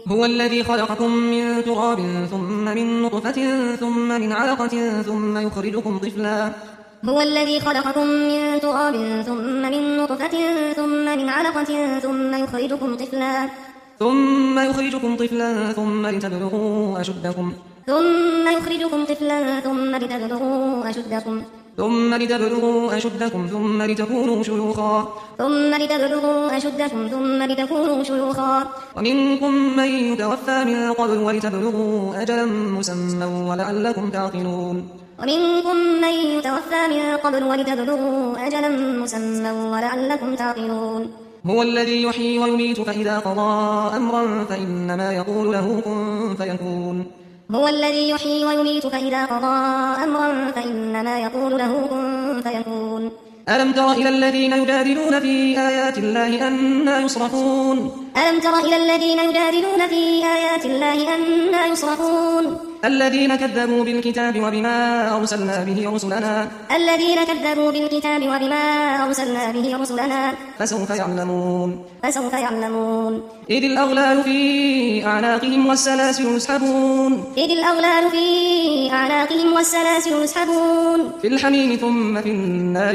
هو الذي خلقكم من تراب ثم من نطفة ثم من علقة ثم يخرجكم طفلا هو الذي خلقكم من تراب ثم من نطفة ثم من علقة ثم لتبلغوا أشدكم ثم لتكونوا شيوخا ومنكم من يتوفى من قبل ولتبلغوا أجلا مسمى ولعلكم تعقلون هو الذي يحيي ويميت فإذا قضى أمرا فإنما يقول له كن فيكون ألم تر إلى الذين يجادلون في آيات الله أنى يصرفون الذين كذبوا بالكتاب وبما أرسلنا به رسلنا فسوف يعلمون إذ الأغلال في أعناقهم والسلاسل يسحبون في الحميم ثم في النار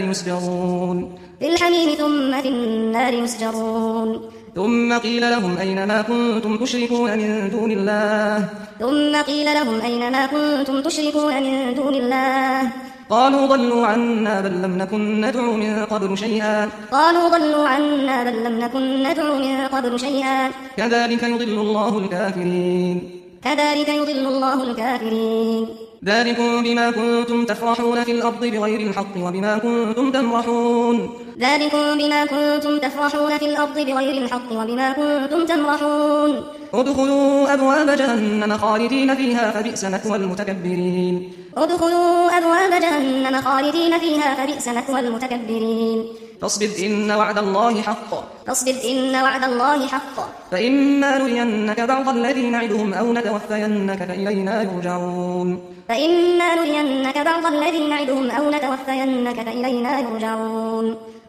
يسجرون ثم قيل لهم أين ما كنتم تشركون من دون الله قالوا ضلوا عنا بل لم نكن ندعو من قبل شيئا كذلك يضل الله الكافرين ذلكم بما كنتم تفرحون في الأرض بغير الحق وبما كنتم تمرحون ادخلوا أبواب جهنم خالدين فيها فبئس مثوى المتكبرين فاصبر إن وعد الله حق فإما نرينك بعض الذي نعدهم أو نتوفينك فإلينا يرجعون